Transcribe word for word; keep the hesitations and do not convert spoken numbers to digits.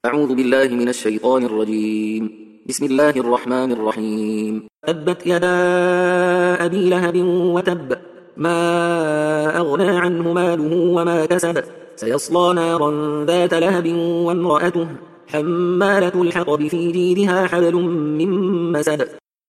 أعوذ بالله من الشيطان الرجيم. بسم الله الرحمن الرحيم. تبت يدا أبي لهب وتب، ما أغنى عنه ماله وما كسب، سيصلى نارا ذات لهب وامرأته حمالة الحطب في جيدها حبل من مسد.